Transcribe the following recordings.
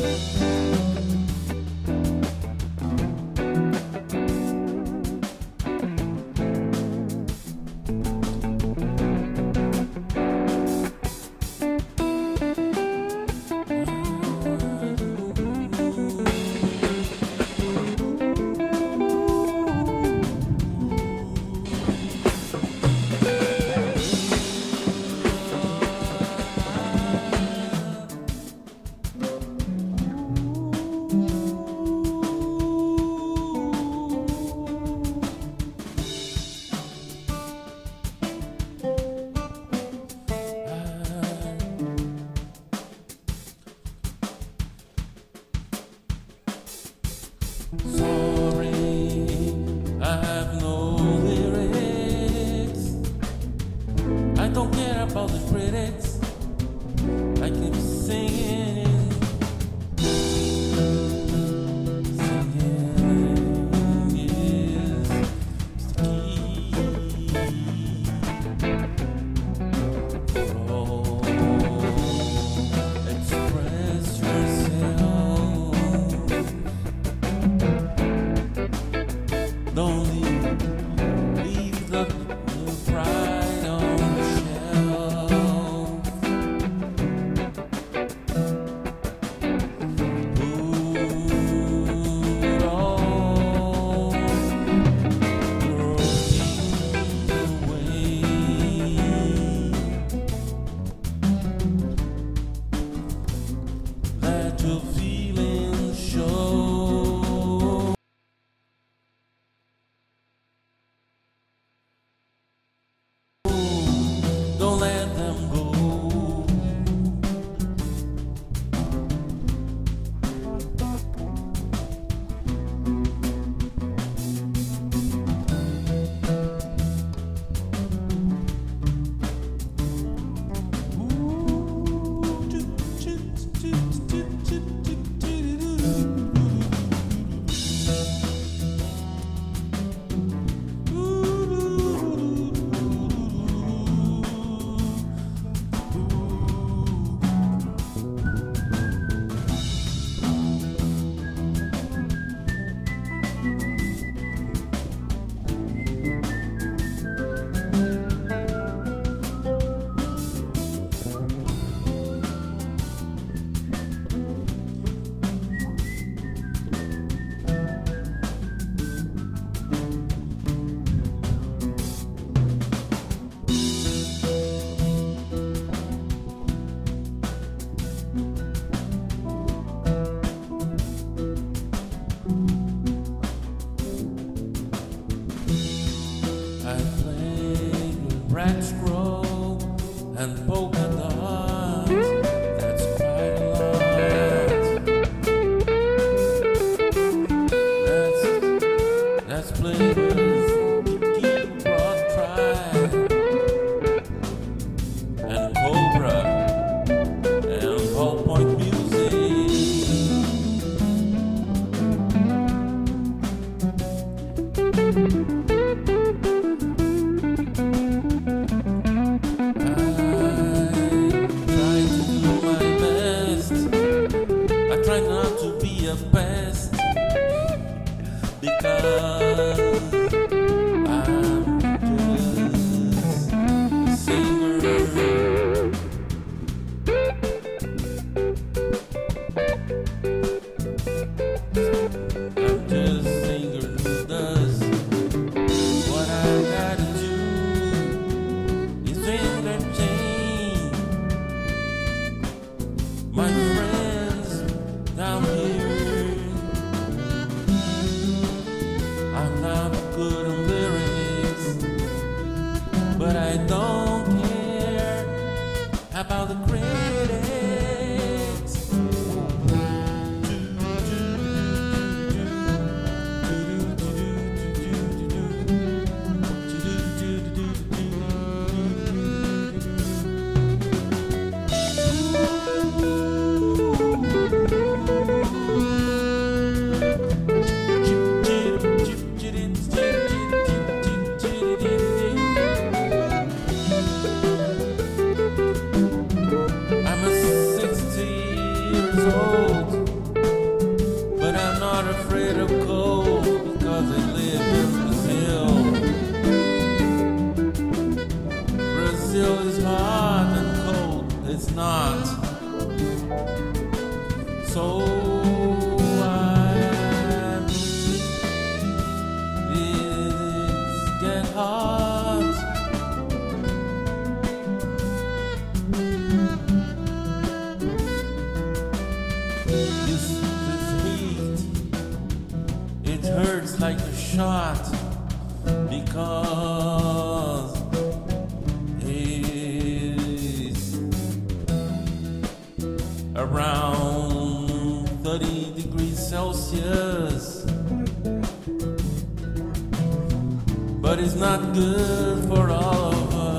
Sorry, I have no lyrics. I don't care about the critics. I keep singing, singing is the key for all. Express yourself. Don't leave the pride on the shelf. Put all your feelings away. Let your feelings show. Don't let them go. I play with red scroll and polka dots. That's quite a lot. That's played with Kiki Broad Tribe and Cobra and Ballpoint Music. Try not to be a pest because I'm just a singer. I'm just a singer who does what I gotta do is entertain my friends down here. I'm not good on lyrics, but I don't care about the critics. I'm a 60 years old afraid of cold because they live in Brazil. Brazil is hot and cold, it's not. So it's get hot. This heat, it hurts like a shot because it's around 30 degrees Celsius, but it's not good for all of us.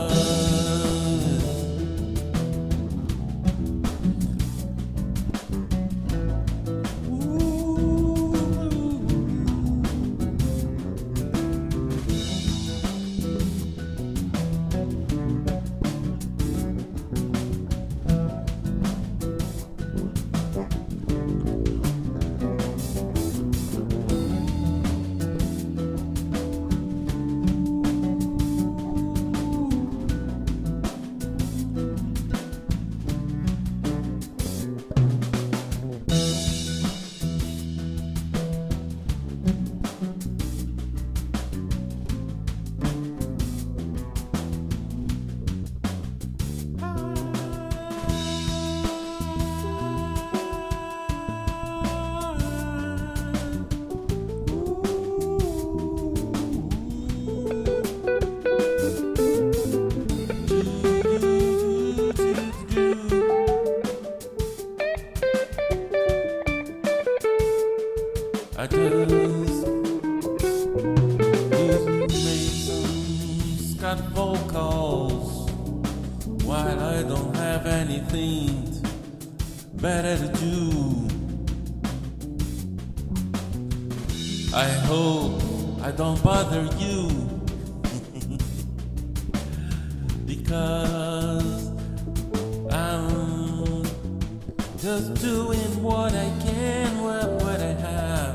I just made some scat vocals while I don't have anything better to do. I hope I don't bother you because I'm just doing what I can with what I have.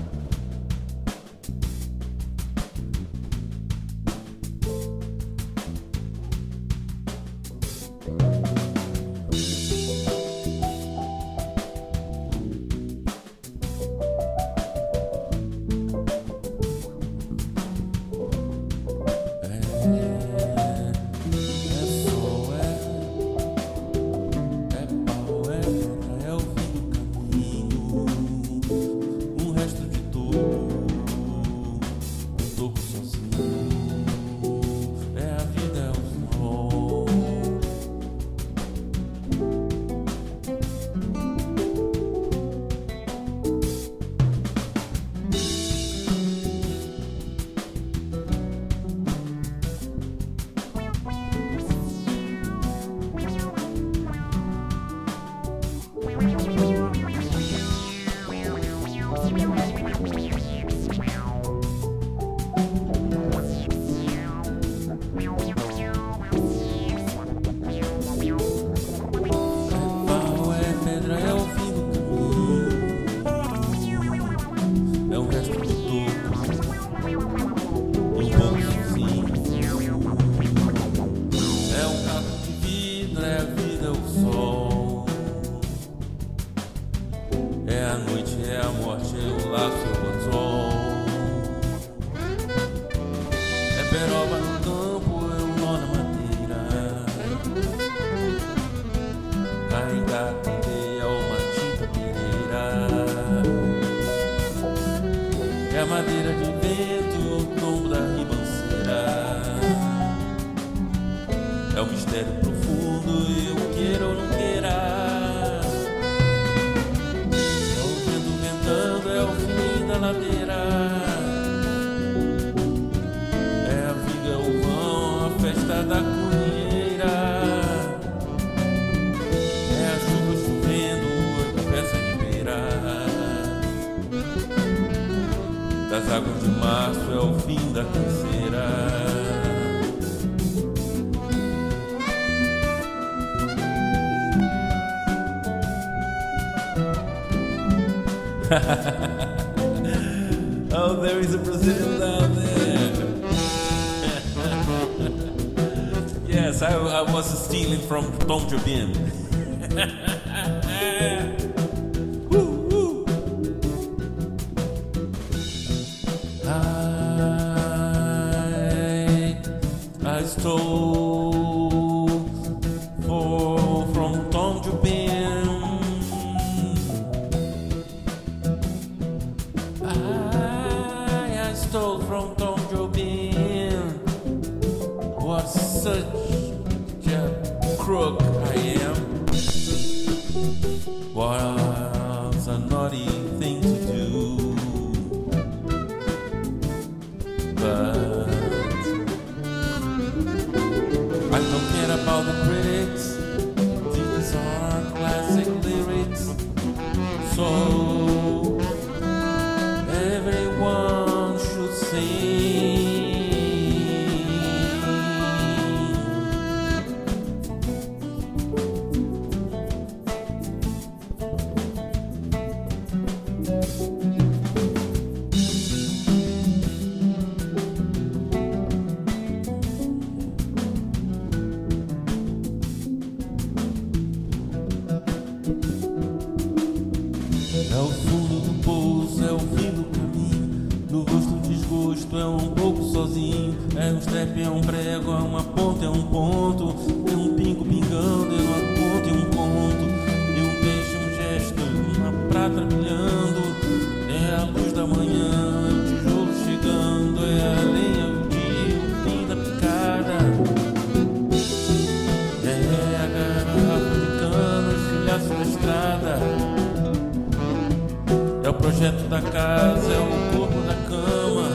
É a noite, é a morte, é o laço, é o anzol. É peroba no campo, é o nó na madeira. Carregar candeia ou uma tinta pereira. É a madeira de vento, o tombo da ribanceira. É o mistério profundo, eu queira ou não queira. É o fim da ladeira, é a viga, é o vão, a festa da cunheira, é a chuva chovendo, é a peça ribeira, das águas de março, é o fim da canseira. Oh, there is a Brazilian down there. Yes, I was stealing from Tom Jobim. I stole from Tom Jobim. I stole from Tom Jobim. What such a crook I am. Was a naughty thing to do, but I don't care about the critics. These are classic lyrics, so everyone should sing. É o fundo do poço, é o fim do caminho. No rosto o desgosto, é um pouco sozinho. É um step, é um prego, é uma ponta, é um ponto. É um pingo pingando, é uma ponta e um ponto. É um beijo, um gesto, uma prata brilhando. É a luz da manhã, é o tijolo chegando. É a lenha, o dia, o fim da picada. É a garrafa de cana, o estilhaço da estrada. É o projeto da casa, é o corpo da cama.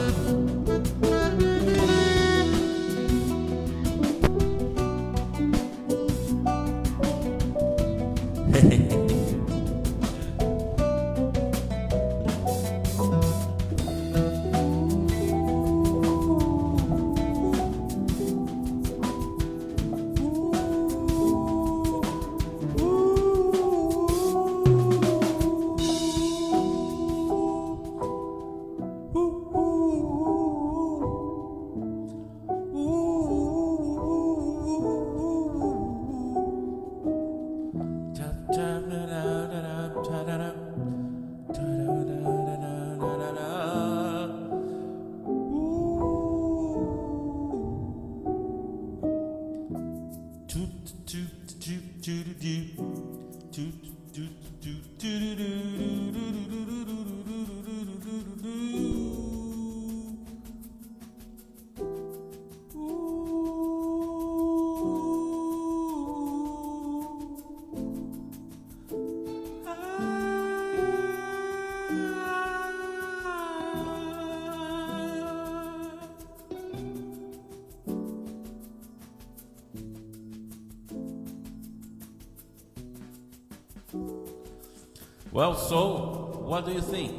Well, so, what do you think?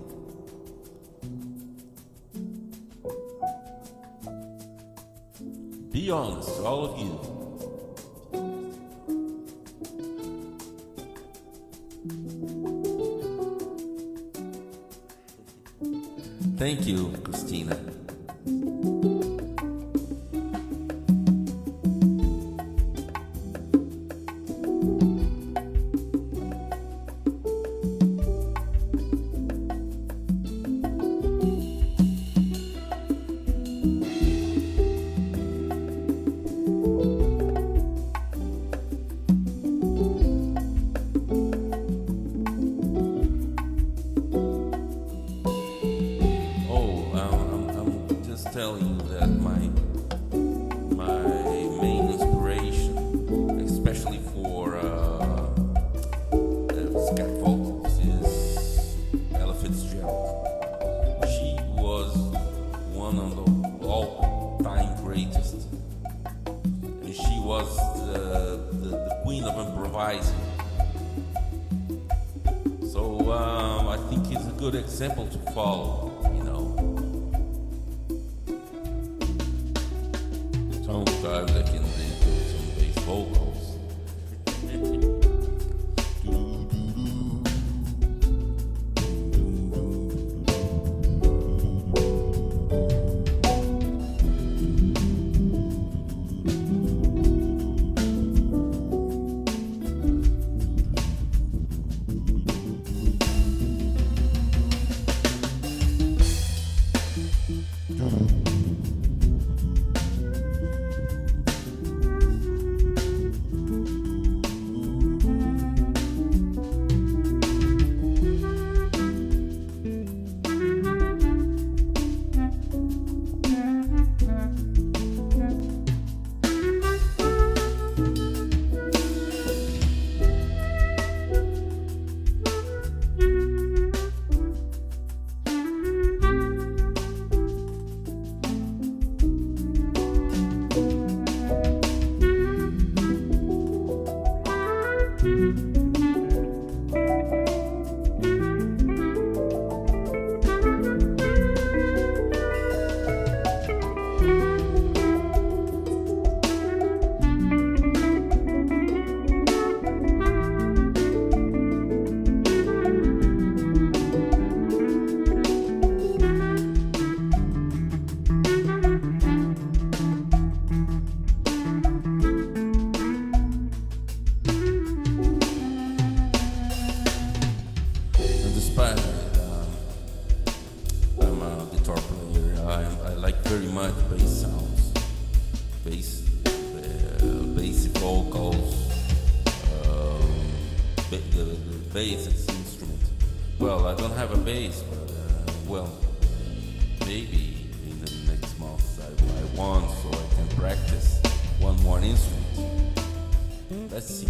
Be honest, all of you. Thank you, Christina. Telling you that my main inspiration, especially for scaffolds, is Ella Fitzgerald. She was one of the all-time greatest, and she was the queen of improvising. So I think it's a good example to follow. Sometimes I can do some bass vocals. bass instrument. Well, I don't have a bass, but well, maybe in the next month I buy one so I can practice one more instrument. Let's see.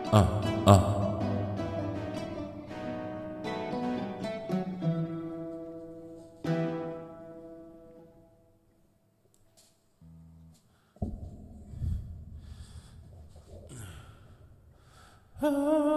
ah. Ah.